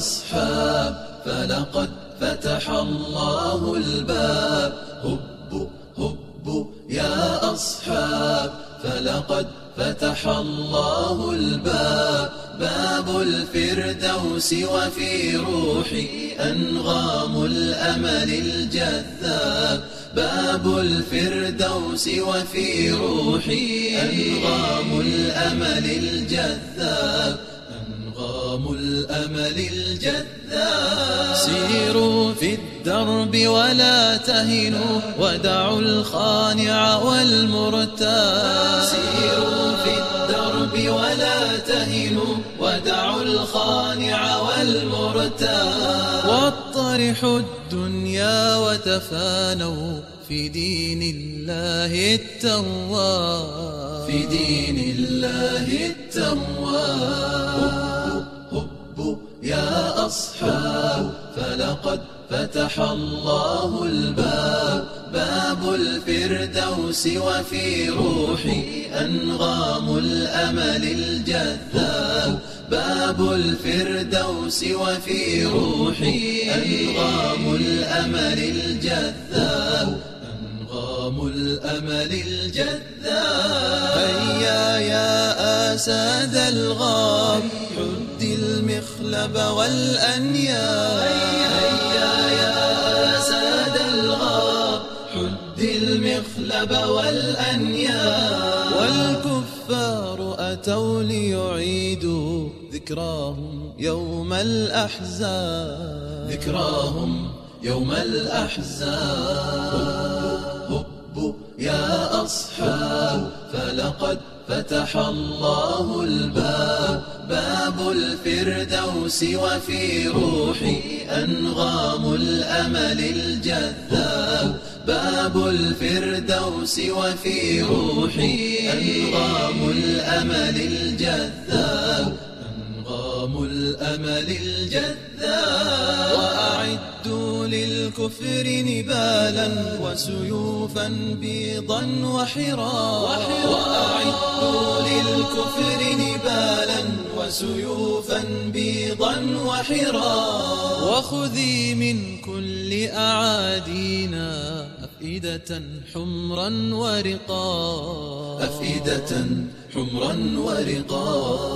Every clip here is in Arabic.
أصحاب فلقد فتح الله الباب. هبوا هبوا يا أصحاب فلقد فتح الله الباب. باب الفردوس وفي روحي أنغام الأمل الجذاب. باب الفردوس وفي روحي أنغام الأمل الجذاب. أنغام الأمل الجذاب. سيروا في الدرب ولا تهنوا ودعوا الخانع والمرتاب. سيروا في الدرب ولا تهنوا ودعوا الخانع والمرتاب. واطرحوا الدنيا وتفانوا في دين الله التواب. في دين الله التواب. هبوا يا أصحاب فلقد فتح الله الباب. باب الفردوس وفي روحي أنغام الأمل الجذاب. باب الفردوس وفي روحي أنغام الأمل الجذاب. أنغام الأمل الجذاب. هيا يا أساد الغاب حد المخلب والأنياب. هيا يا أساد الغاب حد المخلب والأنياب. والكفار أتوا ليعيدوا ذكراهم يوم الأحزاب. ذكراهم يوم الأحزاب. هبوا يا أصحاب فلقد فتح الله الباب. باب الفردوس وفي روحي أنغام الأمل الجذاب. باب الفردوس وفي روحي أنغام الأمل الجذاب. أنغام الأمل الجذاب. وأعدوا للكفر نبالا وسيوفا بيضا وحرا. وأعدوا للكفر نبالا وسيوفا بيضا وحرا. وخذي من كل أعادينا أفئدة حمرا ورقا. أفئدة حمرا ورقا.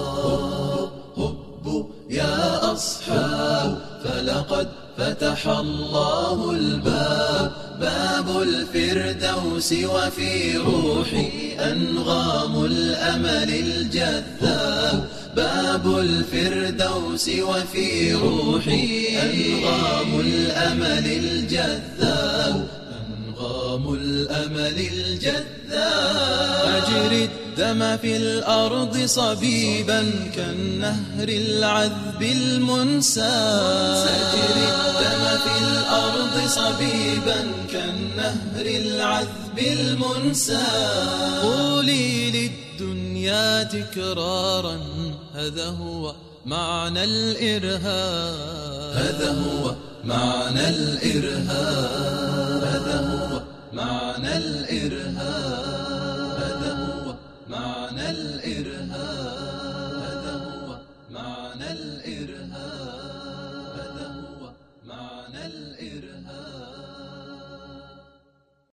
هبوا يا أصحاب فلقد فتح الله الباب. باب الفردوس وفي روحي أنغام الأمل الجذاب. باب الفردوس وفي روحي أنغام الأمل الجذاب. أنغام الأمل الجذاب. أجري الدم في الأرض صبيبا كالنهر العذب المنساب. أجري الدم في الأرض صبيبا كالنهر العذب المنساب. قولي للدنيا تكرارا هذا هو معنى الإرهاب. هذا هو معنى الإرهاب. هذا هو معنى الإرهاب.